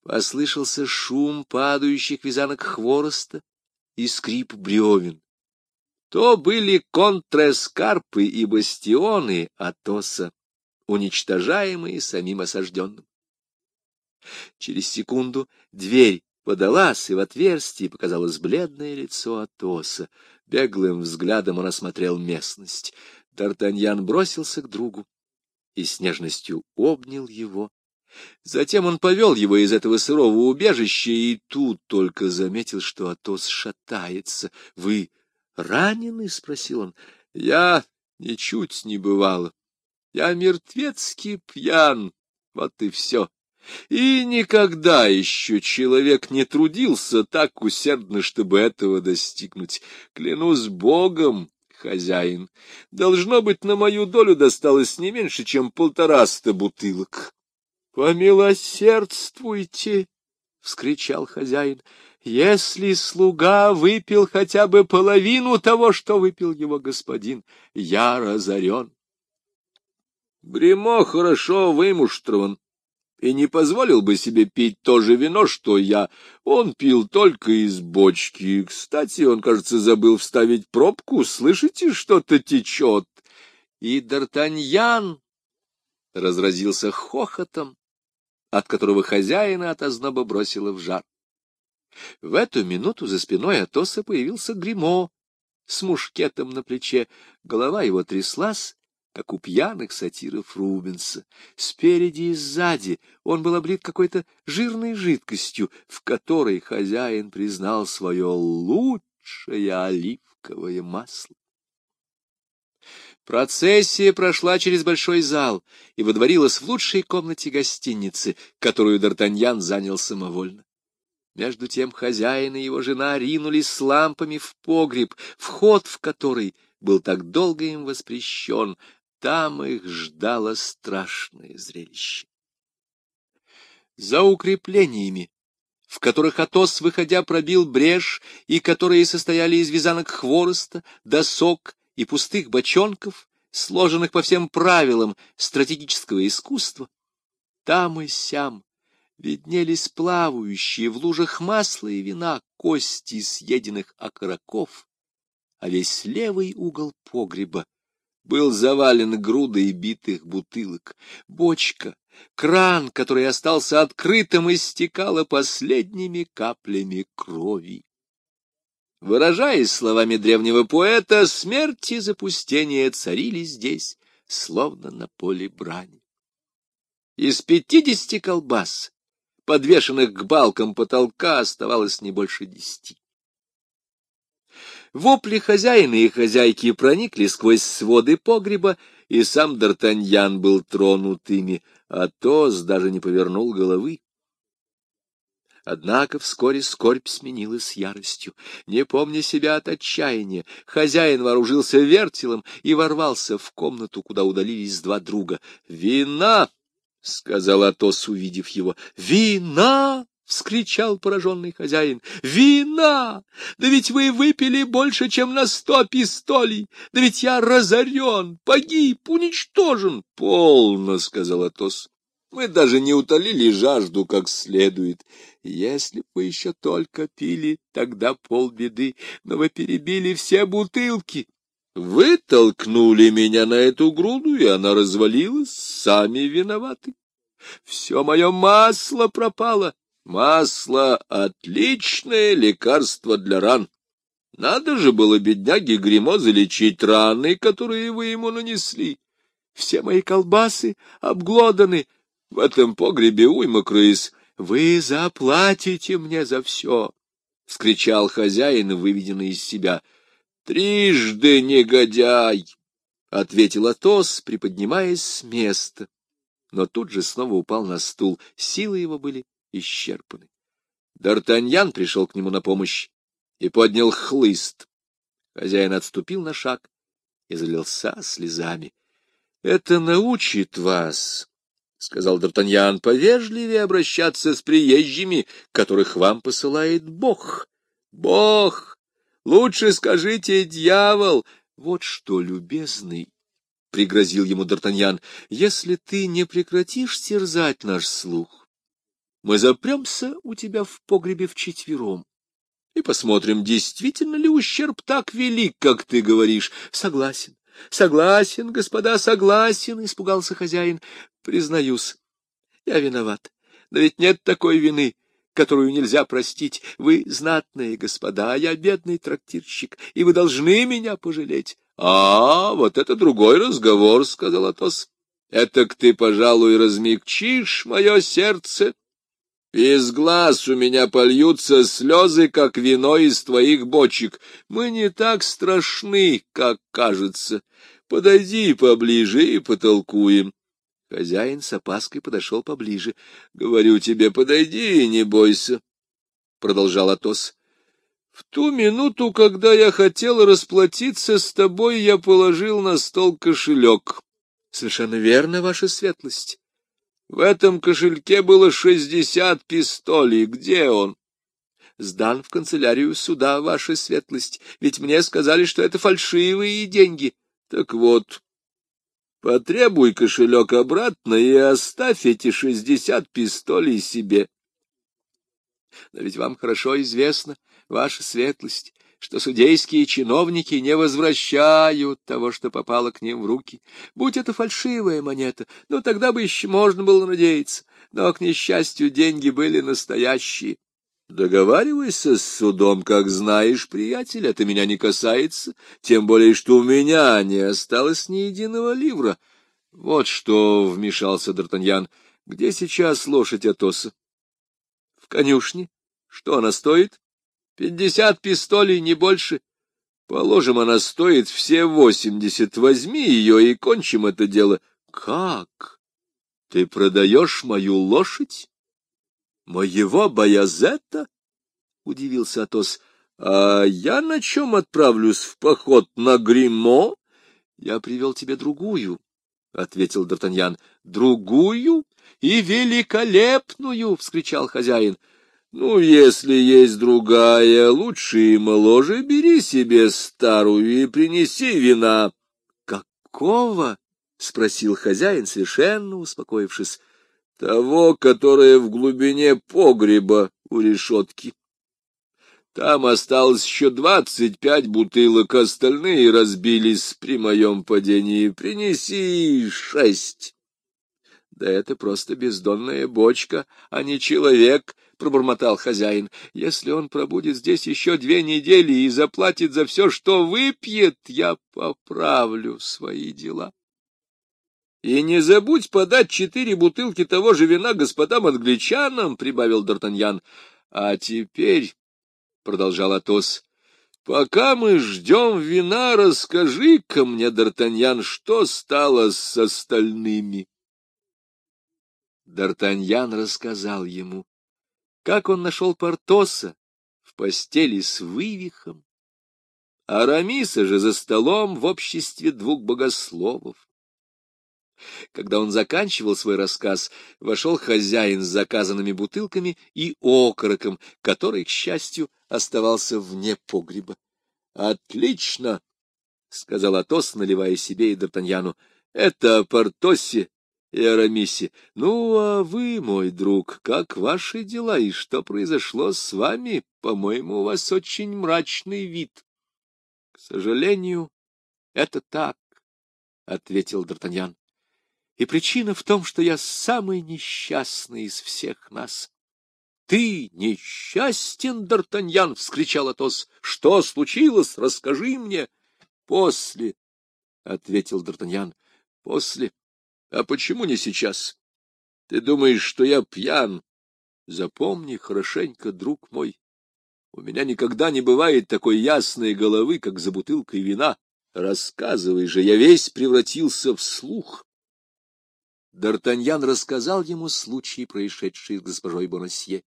Послышался шум падающих вязанок хвороста и скрип бревен. То были контрэскарпы и бастионы Атоса, уничтожаемые самим осажденным. Через секунду дверь подалась, и в отверстии показалось бледное лицо Атоса. Беглым взглядом он осмотрел местность. Д'Артаньян бросился к другу и с нежностью обнял его. Затем он повел его из этого сырого убежища, и тут только заметил, что Атос шатается. — Вы ранены? — спросил он. — Я ничуть не бывало. Я мертвецки пьян, вот и все. И никогда еще человек не трудился так усердно, чтобы этого достигнуть. Клянусь Богом, хозяин, должно быть, на мою долю досталось не меньше, чем 150 бутылок. — Помилосердствуйте! — вскричал хозяин. — Если слуга выпил хотя бы половину того, что выпил его господин, я разорен. Гримо хорошо вымуштрован и не позволил бы себе пить то же вино, что я. Он пил только из бочки. Кстати, он, кажется, забыл вставить пробку. Слышите, что-то течет? И Д'Артаньян разразился хохотом, от которого хозяина от озноба бросило в жар. В эту минуту за спиной Атоса появился Гримо с мушкетом на плече. Голова его тряслась, как у пьяных сатиров Рубенса. Спереди и сзади он был облит какой-то жирной жидкостью, в которой хозяин признал свое лучшее оливковое масло. Процессия прошла через большой зал и водворилась в лучшей комнате гостиницы, которую Д'Артаньян занял самовольно. Между тем хозяин и его жена ринулись с лампами в погреб, вход в который был так долго им воспрещен. Там их ждало страшное зрелище. За укреплениями, в которых Атос, выходя, пробил брешь, и которые состояли из вязанок хвороста, досок и пустых бочонков, сложенных по всем правилам стратегического искусства, там и сям виднелись плавающие в лужах масла и вина кости съеденных окороков, а весь левый угол погреба был завален грудой битых бутылок. Бочка, кран, который остался открытым, истекала последними каплями крови. Выражаясь словами древнего поэта, смерть и запустение царили здесь, словно на поле брани. Из 50 колбас, подвешенных к балкам потолка, оставалось не больше 10. Вопли хозяина и хозяйки проникли сквозь своды погреба, и сам Д'Артаньян был тронут ими, Атос даже не повернул головы. Однако вскоре скорбь сменилась яростью. Не помня себя от отчаяния, хозяин вооружился вертелом и ворвался в комнату, куда удалились два друга. «Вина!» — сказал Атос, увидев его. «Вина!» — вскричал пораженный хозяин. «Вина! Да ведь вы выпили больше, чем на 100 пистолей! Да ведь я разорен, погиб, уничтожен!» «Полно!» — сказал Атос. «Мы даже не утолили жажду как следует. Если бы вы еще только пили, тогда полбеды, но вы перебили все бутылки. Вы толкнули меня на эту груду, и она развалилась, сами виноваты. Все мое масло пропало. Масло — отличное лекарство для ран. Надо же было бедняге Гримо залечить раны, которые вы ему нанесли. Все мои колбасы обглоданы. В этом погребе уйма крыс. Вы заплатите мне за все, — вскричал хозяин, выведенный из себя. — Трижды негодяй, — ответил Атос, приподнимаясь с места, но тут же снова упал на стул. Силы его были исчерпаны. Д'Артаньян пришел к нему на помощь и поднял хлыст. Хозяин отступил на шаг и залился слезами. — Это научит вас, — сказал Д'Артаньян, — повежливее обращаться с приезжими, которых вам посылает Бог. Бог! Лучше скажите дьявол. Вот что, любезный, — пригрозил ему Д'Артаньян, — если ты не прекратишь терзать наш слух, мы запремся у тебя в погребе вчетвером и посмотрим, действительно ли ущерб так велик, как ты говоришь. Согласен, согласен, господа, согласен, испугался хозяин. Признаюсь, я виноват, но ведь нет такой вины, которую нельзя простить. Вы знатные господа, а я бедный трактирщик, и вы должны меня пожалеть. — вот это другой разговор, — сказал Атос. — Этак ты, пожалуй, размягчишь мое сердце. Из глаз у меня польются слезы, как вино из твоих бочек. Мы не так страшны, как кажется. Подойди поближе и потолкуем. Хозяин с опаской подошел поближе. — Говорю тебе, подойди и не бойся, — продолжал Атос. — В ту минуту, когда я хотел расплатиться с тобой, я положил на стол кошелек. — Совершенно верно, ваша светлость. В этом кошельке было 60 пистолей. Где он? — Сдан в канцелярию суда, ваша светлость, ведь мне сказали, что это фальшивые деньги. — Так вот... Потребуй кошелек обратно и оставь эти 60 пистолей себе. Но ведь вам хорошо известно, ваша светлость, что судейские чиновники не возвращают того, что попало к ним в руки. Будь это фальшивая монета, ну тогда бы еще можно было надеяться. Но, к несчастью, деньги были настоящие. Договаривайся с судом, как знаешь, приятель, это меня не касается, тем более, что у меня не осталось ни единого ливра. Вот что, — вмешался Д'Артаньян, — где сейчас лошадь Атоса? — В конюшне. Что она стоит? 50 пистолей, не больше. Положим, она стоит все 80. Возьми ее и кончим это дело. — Как? Ты продаешь мою лошадь? — Моего Баязета? — удивился Атос. — А я на чем отправлюсь в поход на Гримо? — Я привел тебе другую, — ответил Д'Артаньян. — Другую и великолепную! — вскричал хозяин. — Ну, если есть другая, лучше и моложе, бери себе старую и принеси вина. — Какого? — спросил хозяин, совершенно успокоившись. — Того, которое в глубине погреба у решетки. Там осталось еще 25 бутылок, остальные разбились при моем падении. Принеси 6. — Да это просто бездонная бочка, а не человек, — пробормотал хозяин. — Если он пробудет здесь еще 2 недели и заплатит за все, что выпьет, я поправлю свои дела. И не забудь подать 4 бутылки того же вина господам-англичанам, — прибавил Д'Артаньян. — А теперь, — продолжал Атос, — пока мы ждем вина, расскажи-ка мне, Д'Артаньян, что стало с остальными. Д'Артаньян рассказал ему, как он нашел Портоса в постели с Вывихом, а Арамиса же за столом в обществе 2 богословов. Когда он заканчивал свой рассказ, вошел хозяин с заказанными бутылками и окороком, который, к счастью, оставался вне погреба. — Отлично! — сказал Атос, наливая себе и Д'Артаньяну. — Это о Портосе и Арамисе. Ну, а вы, мой друг, как ваши дела и что произошло с вами? По-моему, у вас очень мрачный вид. — К сожалению, это так, — ответил Д'Артаньян. И причина в том, что я самый несчастный из всех нас. — Ты несчастен, Д'Артаньян! — вскричал Атос. — Что случилось? Расскажи мне. — После, — ответил Д'Артаньян. — После. А почему не сейчас? Ты думаешь, что я пьян? Запомни хорошенько, друг мой. У меня никогда не бывает такой ясной головы, как за бутылкой вина. Рассказывай же, я весь превратился в слух. Д'Артаньян рассказал ему случай, происшедший с госпожой Бонасье.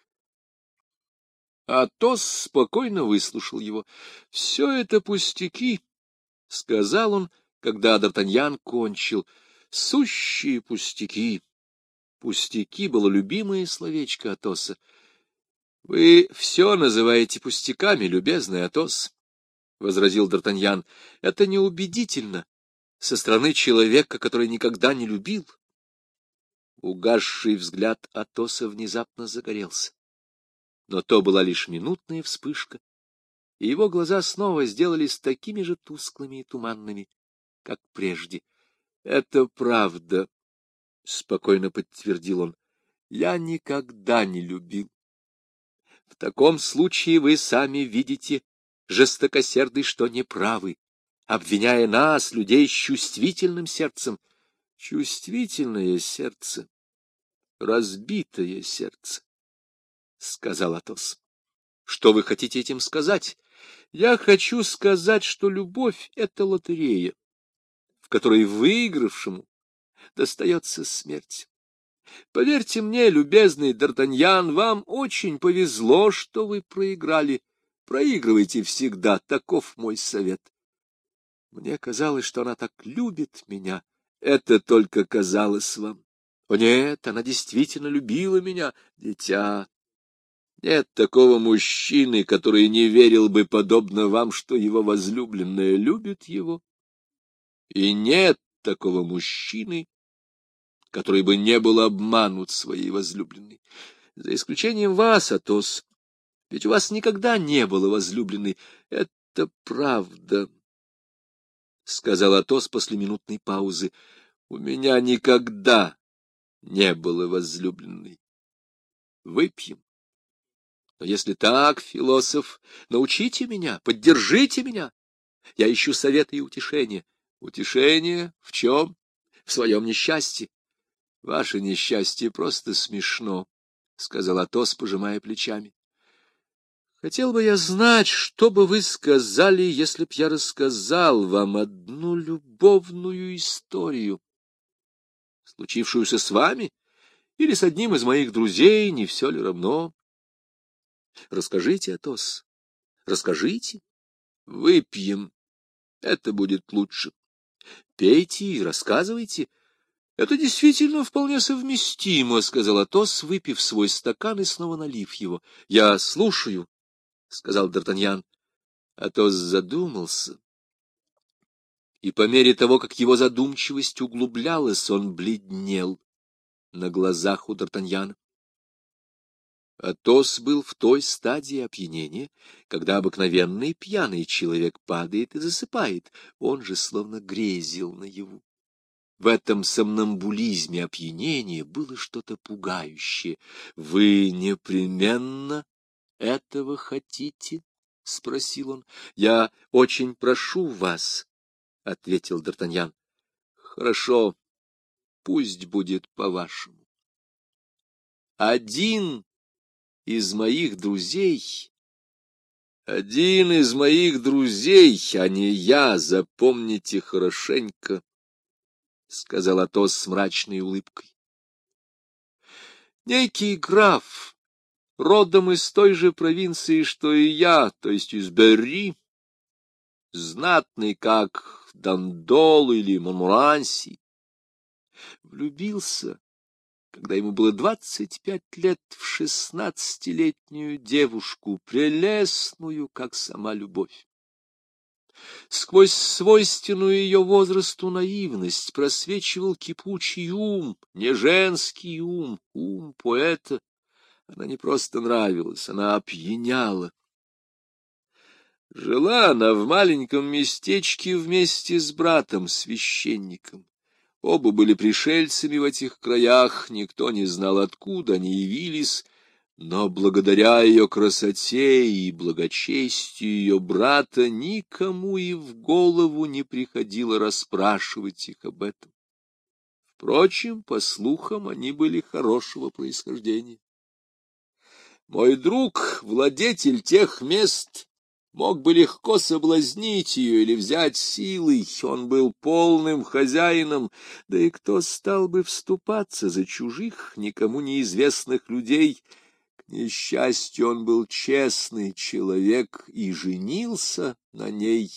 Атос спокойно выслушал его. — Все это пустяки, — сказал он, когда Д'Артаньян кончил. — Сущие пустяки. Пустяки было любимое словечко Атоса. — Вы все называете пустяками, любезный Атос, — возразил Д'Артаньян. — Это неубедительно со стороны человека, который никогда не любил. Угасший взгляд Атоса внезапно загорелся. Но то была лишь минутная вспышка, и его глаза снова сделались такими же тусклыми и туманными, как прежде. — Это правда, — спокойно подтвердил он. — Я никогда не любил. В таком случае вы сами видите, жестокосердый, что неправы, обвиняя нас, людей с чувствительным сердцем. Чувствительное сердце, разбитое сердце, — сказал Атос. — Что вы хотите этим сказать? Я хочу сказать, что любовь — это лотерея, в которой выигравшему достается смерть. Поверьте мне, любезный Д'Артаньян, вам очень повезло, что вы проиграли. Проигрывайте всегда, таков мой совет. Мне казалось, что она так любит меня. Это только казалось вам. О нет, она действительно любила меня, дитя. Нет такого мужчины, который не верил бы, подобно вам, что его возлюбленная любит его. И нет такого мужчины, который бы не был обманут своей возлюбленной. За исключением вас, Атос, ведь у вас никогда не было возлюбленной. Это правда, — сказал Атос после минутной паузы. У меня никогда не было возлюбленной. Выпьем. Но если так, философ, научите меня, поддержите меня. Я ищу совета и утешения. Утешение в чем? В своем несчастье. Ваше несчастье просто смешно, — сказал Атос, пожимая плечами. Хотел бы я знать, что бы вы сказали, если б я рассказал вам одну любовную историю, случившуюся с вами или с одним из моих друзей, не все ли равно? Расскажите, Атос, расскажите. Выпьем, это будет лучше. Пейте и рассказывайте. Это действительно вполне совместимо, — сказал Атос, выпив свой стакан и снова налив его. — Я слушаю, — сказал Д'Артаньян. Атос задумался, и по мере того, как его задумчивость углублялась, он бледнел на глазах у Д'Артаньяна. Атос был в той стадии опьянения, когда обыкновенный пьяный человек падает и засыпает, он же словно грезил наяву. В этом сомнамбулизме опьянения было что-то пугающее. — Вы непременно этого хотите? — спросил он. — Я очень прошу вас, — ответил Д'Артаньян. — Хорошо, пусть будет по-вашему. Один из моих друзей, а не я, запомните хорошенько, — сказал Атос с мрачной улыбкой. Некий граф, родом из той же провинции, что и я, то есть из Берри, знатный, как Дандол или Монморанси, влюбился, когда ему было 25 лет, в 16-летнюю девушку, прелестную, как сама любовь. Сквозь свойственную ее возрасту наивность просвечивал кипучий ум, не женский ум, ум поэта. Она не просто нравилась, она опьяняла. Жила она в маленьком местечке вместе с братом-священником. Оба были пришельцами в этих краях, никто не знал, откуда они явились, но благодаря ее красоте и благочестию ее брата никому и в голову не приходило расспрашивать их об этом. Впрочем, по слухам, они были хорошего происхождения. Мой друг, владетель тех мест, мог бы легко соблазнить ее или взять силой, он был полным хозяином, да и кто стал бы вступаться за чужих, никому неизвестных людей? К несчастью, он был честный человек и женился на ней.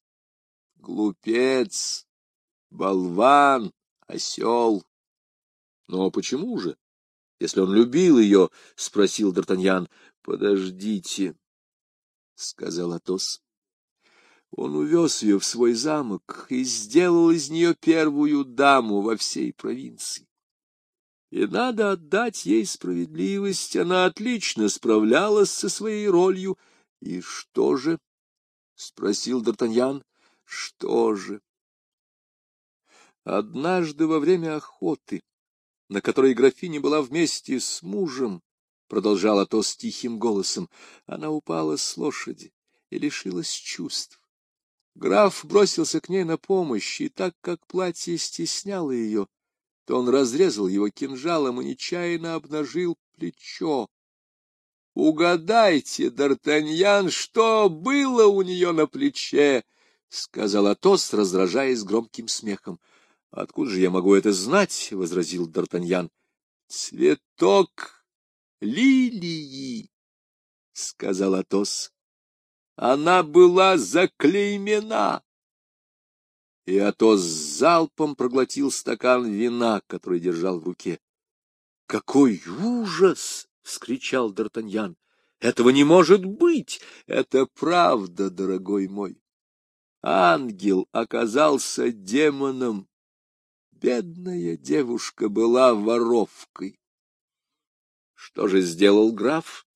Глупец, болван, осел. — Но почему же, если он любил ее? — спросил Д'Артаньян. — Подождите, — сказал Атос. Он увез ее в свой замок и сделал из нее первую даму во всей провинции. И надо отдать ей справедливость, она отлично справлялась со своей ролью. — И что же? — спросил Д'Артаньян. — Что же? Однажды во время охоты, на которой графиня была вместе с мужем, — продолжал Атос тихим голосом, — она упала с лошади и лишилась чувств. Граф бросился к ней на помощь, и так как платье стесняло ее, то он разрезал его кинжалом и нечаянно обнажил плечо. «Угадайте, Д'Артаньян, что было у нее на плече?» — сказал Атос, раздражаясь громким смехом. — Откуда же я могу это знать? — возразил Д'Артаньян. — Цветок лилии, — сказал Атос. — Она была заклеймена. И Атос залпом проглотил стакан вина, который держал в руке. — Какой ужас! — вскричал Д'Артаньян. — Этого не может быть! Это правда, дорогой мой. Ангел оказался демоном. Бедная девушка была воровкой. Что же сделал граф?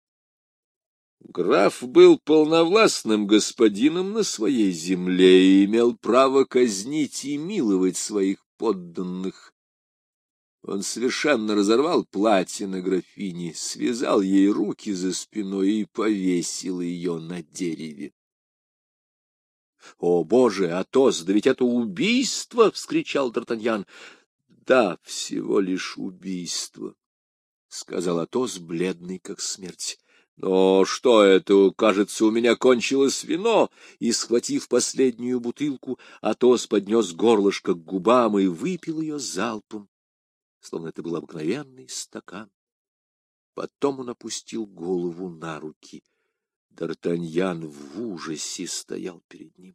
Граф был полновластным господином на своей земле и имел право казнить и миловать своих подданных. Он совершенно разорвал платье на графине, связал ей руки за спиной и повесил ее на дереве. — О, Боже, Атос, да ведь это убийство! — вскричал Д'Артаньян. — Да, всего лишь убийство, — сказал Атос, бледный как смерть. — Но что это, кажется, у меня кончилось вино? И, схватив последнюю бутылку, Атос поднес горлышко к губам и выпил ее залпом, словно это был обыкновенный стакан. Потом он опустил голову на руки. Д'Артаньян в ужасе стоял перед ним.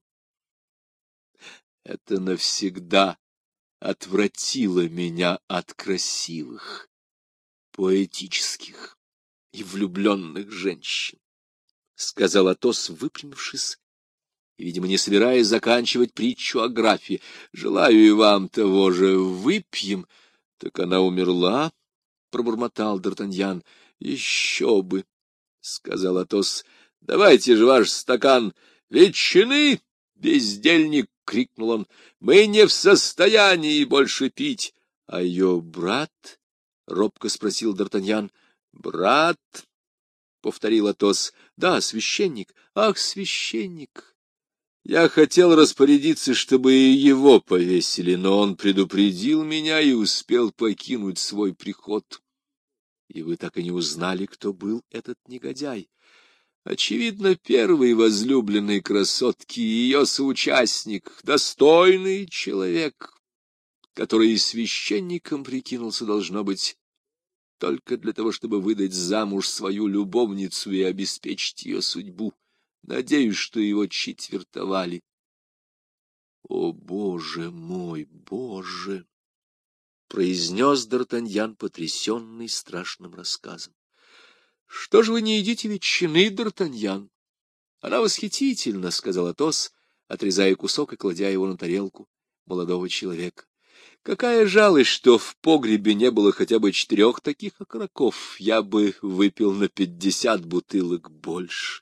Это навсегда отвратило меня от красивых, поэтических и влюбленных женщин, — сказал Атос, выпрямившись, и, видимо, не собираясь заканчивать притчу о графе. — Желаю и вам того же. Выпьем. — Так она умерла, — пробормотал Д'Артаньян. — Еще бы, — сказал Атос. — Давайте же ваш стакан ветчины, бездельник! — крикнул он. — Мы не в состоянии больше пить. — А ее брат? — робко спросил Д'Артаньян. — Брат, — повторил Атос. — Да, священник. Ах, священник! Я хотел распорядиться, чтобы и его повесили, но он предупредил меня и успел покинуть свой приход. И вы так и не узнали, кто был этот негодяй. Очевидно, первый возлюбленный красотки и ее соучастник, достойный человек, который и священником прикинулся, должно быть, только для того, чтобы выдать замуж свою любовницу и обеспечить ее судьбу. Надеюсь, что его четвертовали. — О, Боже мой, Боже! — произнес Д'Артаньян, потрясенный страшным рассказом. — Что же вы не едите ветчины, Д'Артаньян? Она восхитительна, — сказал Атос, отрезая кусок и кладя его на тарелку молодого человека. Какая жалость, что в погребе не было хотя бы 4 таких окороков. Я бы выпил на 50 бутылок больше.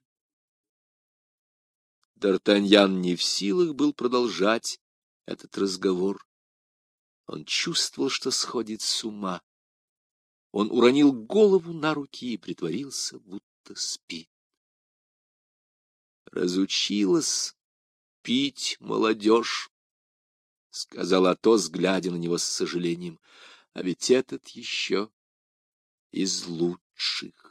Д'Артаньян не в силах был продолжать этот разговор. Он чувствовал, что сходит с ума. Он уронил голову на руки и притворился, будто спит. Разучилась пить молодежь, — сказал Атос, глядя на него с сожалением. — А ведь этот еще из лучших.